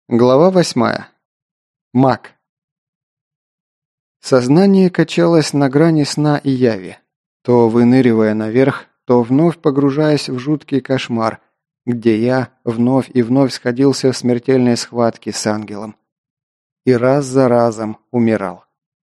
Глава 8. Маг. Сознание качалось на грани сна и яви, то выныривая наверх, то вновь погружаясь в жуткий кошмар, где я вновь и вновь сходился в смертельной схватке с ангелом. И раз за разом умирал.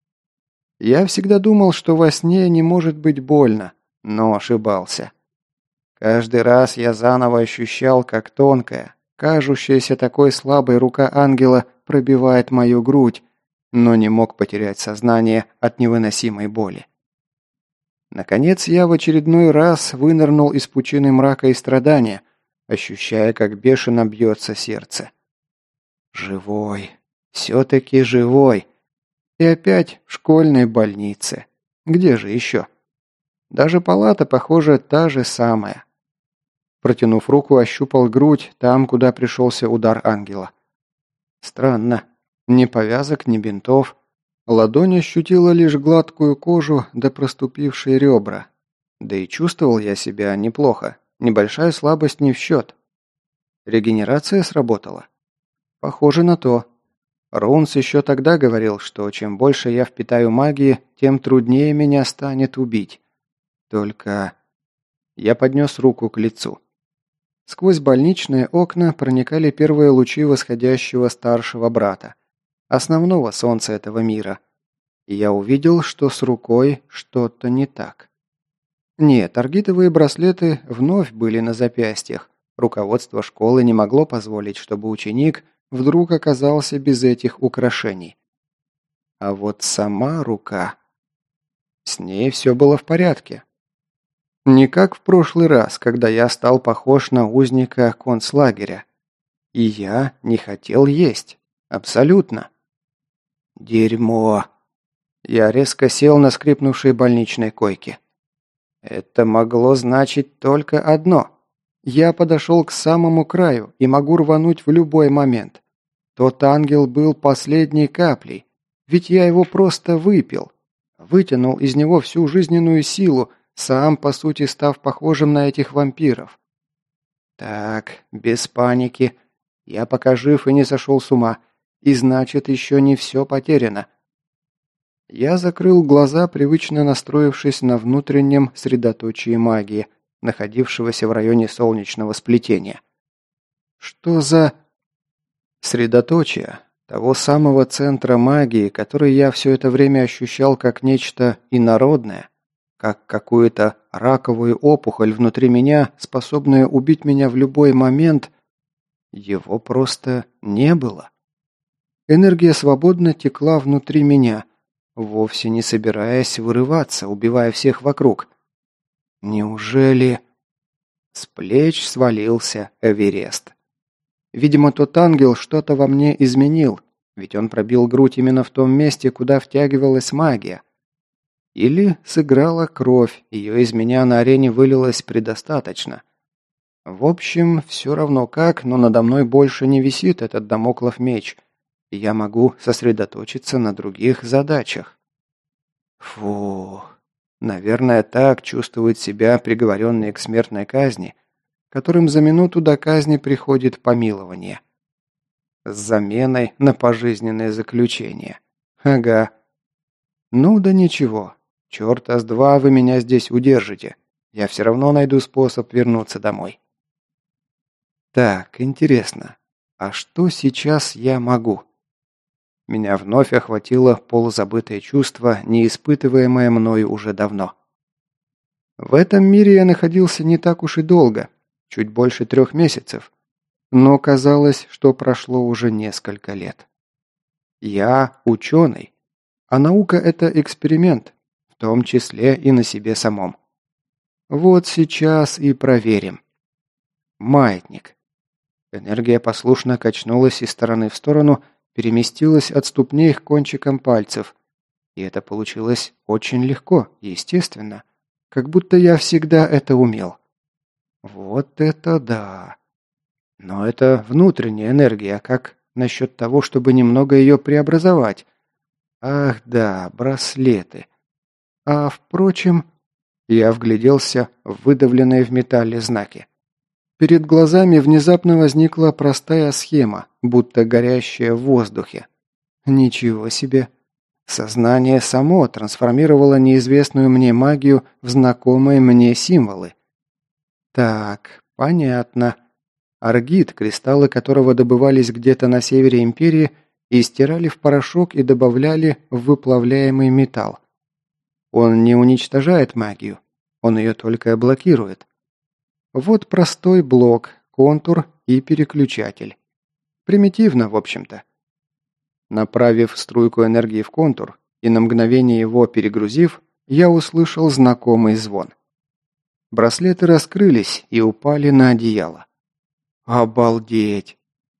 Я всегда думал, что во сне не может быть больно, но ошибался. Каждый раз я заново ощущал, как тонкая, кажущаяся такой слабой рука ангела пробивает мою грудь, но не мог потерять сознание от невыносимой боли. Наконец я в очередной раз вынырнул из пучины мрака и страдания, ощущая, как бешено бьется сердце. Живой. Все-таки живой. И опять в школьной больнице. Где же еще? Даже палата, похоже, та же самая. Протянув руку, ощупал грудь там, куда пришелся удар ангела. Странно. Ни повязок, ни бинтов. Ладонь ощутила лишь гладкую кожу да проступившие ребра. Да и чувствовал я себя неплохо. Небольшая слабость не в счет. Регенерация сработала? Похоже на то. Роунс еще тогда говорил, что чем больше я впитаю магии, тем труднее меня станет убить. Только... Я поднес руку к лицу. Сквозь больничные окна проникали первые лучи восходящего старшего брата, основного солнца этого мира. И я увидел, что с рукой что-то не так. Нет, аргитовые браслеты вновь были на запястьях. Руководство школы не могло позволить, чтобы ученик вдруг оказался без этих украшений. А вот сама рука... С ней все было в порядке. Не как в прошлый раз, когда я стал похож на узника концлагеря. И я не хотел есть. Абсолютно. Дерьмо. Я резко сел на скрипнувшей больничной койке. Это могло значить только одно. Я подошел к самому краю и могу рвануть в любой момент. Тот ангел был последней каплей, ведь я его просто выпил. Вытянул из него всю жизненную силу, сам, по сути, став похожим на этих вампиров. Так, без паники. Я пока жив и не сошел с ума, и значит, еще не все потеряно. Я закрыл глаза, привычно настроившись на внутреннем средоточии магии, находившегося в районе солнечного сплетения. Что за... Средоточие того самого центра магии, который я все это время ощущал как нечто инородное, как какую-то раковую опухоль внутри меня, способную убить меня в любой момент, его просто не было. Энергия свободно текла внутри меня, вовсе не собираясь вырываться, убивая всех вокруг. Неужели... С плеч свалился Эверест. Видимо, тот ангел что-то во мне изменил, ведь он пробил грудь именно в том месте, куда втягивалась магия. Или сыграла кровь, ее из меня на арене вылилось предостаточно. В общем, все равно как, но надо мной больше не висит этот дамоклов меч, и я могу сосредоточиться на других задачах. Фу, наверное, так чувствуют себя приговоренные к смертной казни, которым за минуту до казни приходит помилование. С заменой на пожизненное заключение. Ага. Ну да ничего. Черта с два вы меня здесь удержите. Я все равно найду способ вернуться домой. Так, интересно. А что сейчас я могу? Меня вновь охватило полузабытое чувство, не испытываемое мною уже давно. В этом мире я находился не так уж и долго, чуть больше 3 месяцев, но казалось, что прошло уже несколько лет. Я ученый, а наука – это эксперимент, в том числе и на себе самом. Вот сейчас и проверим. Маятник. Энергия послушно качнулась из стороны в сторону, переместилась от ступней к кончикам пальцев. И это получилось очень легко, естественно, как будто я всегда это умел. Вот это да! Но это внутренняя энергия, как насчет того, чтобы немного ее преобразовать? Ах да, браслеты. А впрочем, я вгляделся в выдавленные в металле знаки. Перед глазами внезапно возникла простая схема, будто горящая в воздухе. Ничего себе! Сознание само трансформировало неизвестную мне магию в знакомые мне символы. Так, понятно. Аргит, кристаллы которого добывались где-то на севере Империи, и стирали в порошок и добавляли в выплавляемый металл. Он не уничтожает магию, он ее только блокирует. Вот простой блок, контур и переключатель. Примитивно, в общем-то. Направив струйку энергии в контур и на мгновение его перегрузив, я услышал знакомый звон. Браслеты раскрылись и упали на одеяло. Обалдеть!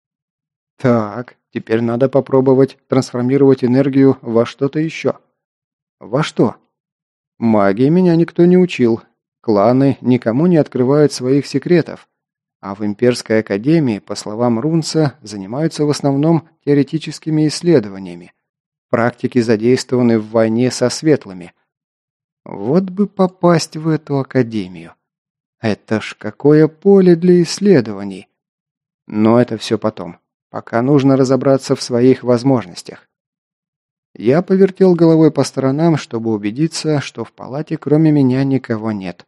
Так, теперь надо попробовать трансформировать энергию во что-то еще. Во что? Магии меня никто не учил. Кланы никому не открывают своих секретов. А в Имперской академии, по словам Рунца, занимаются в основном теоретическими исследованиями. Практики задействованы в войне со светлыми. Вот бы попасть в эту академию. Это ж какое поле для исследований. Но это все потом. Пока нужно разобраться в своих возможностях. Я повертел головой по сторонам, чтобы убедиться, что в палате кроме меня никого нет.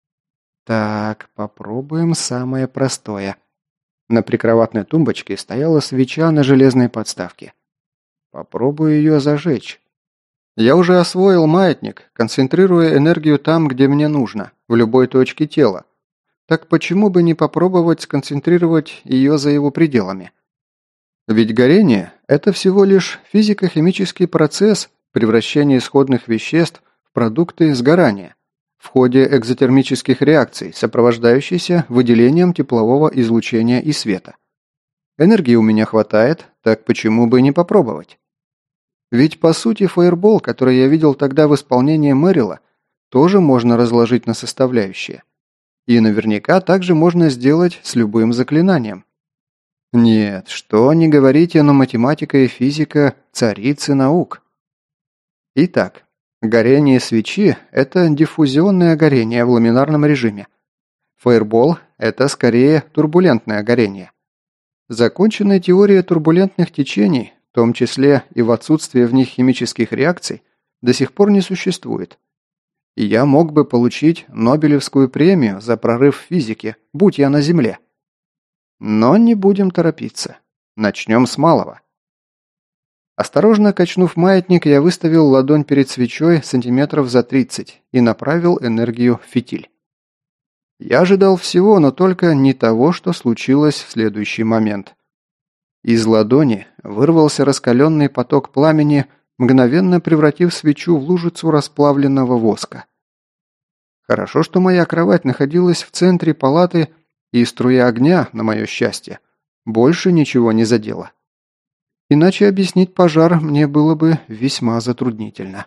Так, попробуем самое простое. На прикроватной тумбочке стояла свеча на железной подставке. Попробую ее зажечь. Я уже освоил маятник, концентрируя энергию там, где мне нужно, в любой точке тела. Так почему бы не попробовать сконцентрировать ее за его пределами? Ведь горение – это всего лишь физико-химический процесс превращения исходных веществ в продукты сгорания в ходе экзотермических реакций, сопровождающийся выделением теплового излучения и света. Энергии у меня хватает, так почему бы не попробовать? Ведь по сути фаербол, который я видел тогда в исполнении Мэрила, тоже можно разложить на составляющие. И наверняка также можно сделать с любым заклинанием. Нет, что не говорите, но математика и физика – царицы наук. Итак, горение свечи – это диффузионное горение в ламинарном режиме. Фаербол – это скорее турбулентное горение. Законченная теория турбулентных течений, в том числе и в отсутствии в них химических реакций, до сих пор не существует. И я мог бы получить Нобелевскую премию за прорыв в физике, будь я на Земле. Но не будем торопиться. Начнем с малого. Осторожно качнув маятник, я выставил ладонь перед свечой сантиметров за 30 и направил энергию в фитиль. Я ожидал всего, но только не того, что случилось в следующий момент. Из ладони вырвался раскаленный поток пламени, мгновенно превратив свечу в лужицу расплавленного воска. Хорошо, что моя кровать находилась в центре палаты, и струя огня, на мое счастье, больше ничего не задела. Иначе объяснить пожар мне было бы весьма затруднительно.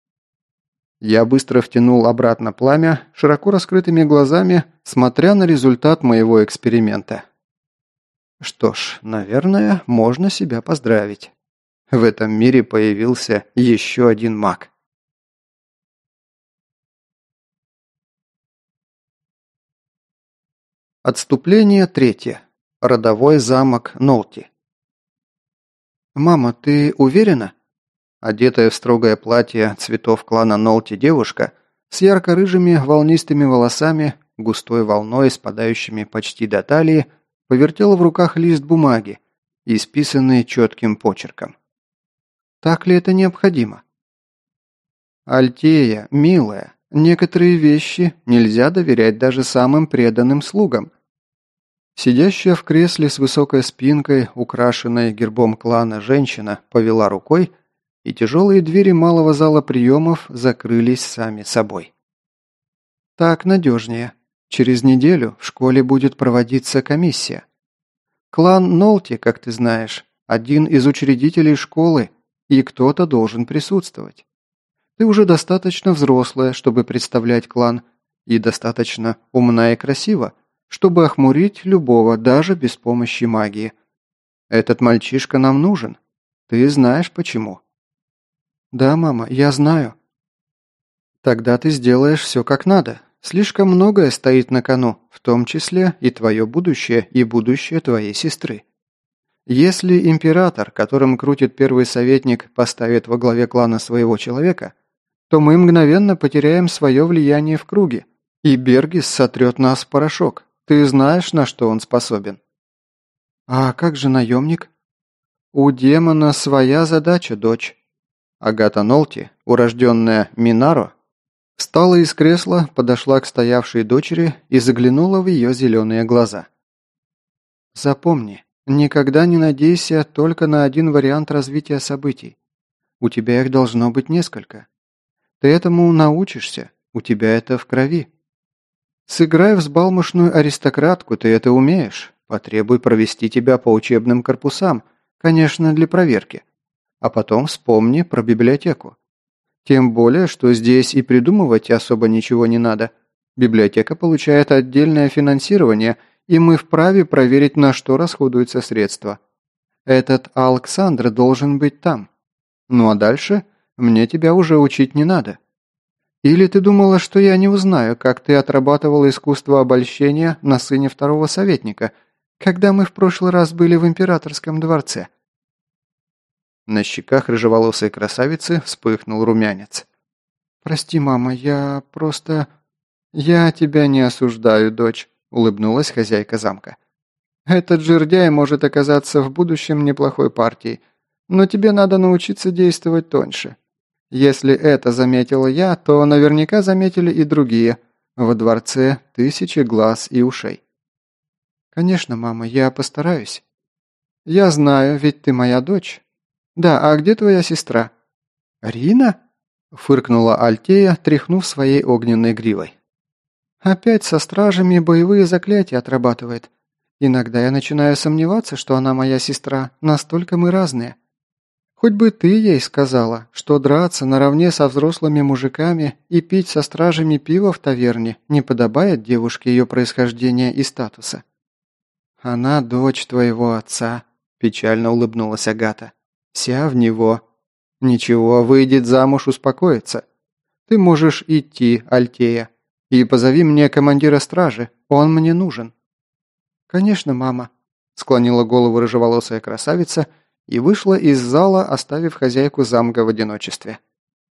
Я быстро втянул обратно пламя, широко раскрытыми глазами, смотря на результат моего эксперимента. Что ж, наверное, можно себя поздравить. В этом мире появился еще один маг. Отступление 3. Родовой замок Нолти. «Мама, ты уверена?» Одетая в строгое платье цветов клана Нолти девушка с ярко-рыжими волнистыми волосами, густой волной, спадающими почти до талии, повертела в руках лист бумаги, исписанный четким почерком. «Так ли это необходимо?» «Альтея, милая, некоторые вещи нельзя доверять даже самым преданным слугам». Сидящая в кресле с высокой спинкой, украшенной гербом клана женщина, повела рукой, и тяжелые двери малого зала приемов закрылись сами собой. «Так надежнее. Через неделю в школе будет проводиться комиссия. Клан Нолти, как ты знаешь, один из учредителей школы, и кто-то должен присутствовать. Ты уже достаточно взрослая, чтобы представлять клан, и достаточно умна и красива, чтобы охмурить любого, даже без помощи магии. Этот мальчишка нам нужен. Ты знаешь почему». «Да, мама, я знаю». «Тогда ты сделаешь все как надо. Слишком многое стоит на кону, в том числе и твое будущее, и будущее твоей сестры. Если император, которым крутит первый советник, поставит во главе клана своего человека, то мы мгновенно потеряем свое влияние в круге, и Бергис сотрет нас в порошок. Ты знаешь, на что он способен. А как же наемник? У демона своя задача, дочь. Агата Нолти, урожденная Минаро, встала из кресла, подошла к стоявшей дочери и заглянула в ее зеленые глаза. Запомни, никогда не надейся только на один вариант развития событий. У тебя их должно быть несколько. Ты этому научишься, у тебя это в крови. Сыграй взбалмошную аристократку, ты это умеешь. Потребуй провести тебя по учебным корпусам, конечно, для проверки. А потом вспомни про библиотеку. Тем более, что здесь и придумывать особо ничего не надо. Библиотека получает отдельное финансирование, и мы вправе проверить, на что расходуются средства. Этот Александр должен быть там. Ну а дальше мне тебя уже учить не надо. Или ты думала, что я не узнаю, как ты отрабатывала искусство обольщения на сыне второго советника, когда мы в прошлый раз были в императорском дворце?» На щеках рыжеволосой красавицы вспыхнул румянец. «Прости, мама, я просто...» «Я тебя не осуждаю, дочь», — улыбнулась хозяйка замка. «Этот жердяй может оказаться в будущем неплохой партией, но тебе надо научиться действовать тоньше. Если это заметила я, то наверняка заметили и другие. Во дворце тысячи глаз и ушей». «Конечно, мама, я постараюсь». «Я знаю, ведь ты моя дочь». «Да, а где твоя сестра?» «Рина?» – фыркнула Альтея, тряхнув своей огненной гривой. «Опять со стражами боевые заклятия отрабатывает. Иногда я начинаю сомневаться, что она моя сестра, настолько мы разные. Хоть бы ты ей сказала, что драться наравне со взрослыми мужиками и пить со стражами пиво в таверне не подобает девушке ее происхождения и статуса». «Она дочь твоего отца», – печально улыбнулась Агата. «Вся в него. Ничего, выйдет замуж, успокоится. Ты можешь идти, Альтея, и позови мне командира стражи, он мне нужен». «Конечно, мама», – склонила голову рыжеволосая красавица и вышла из зала, оставив хозяйку замка в одиночестве.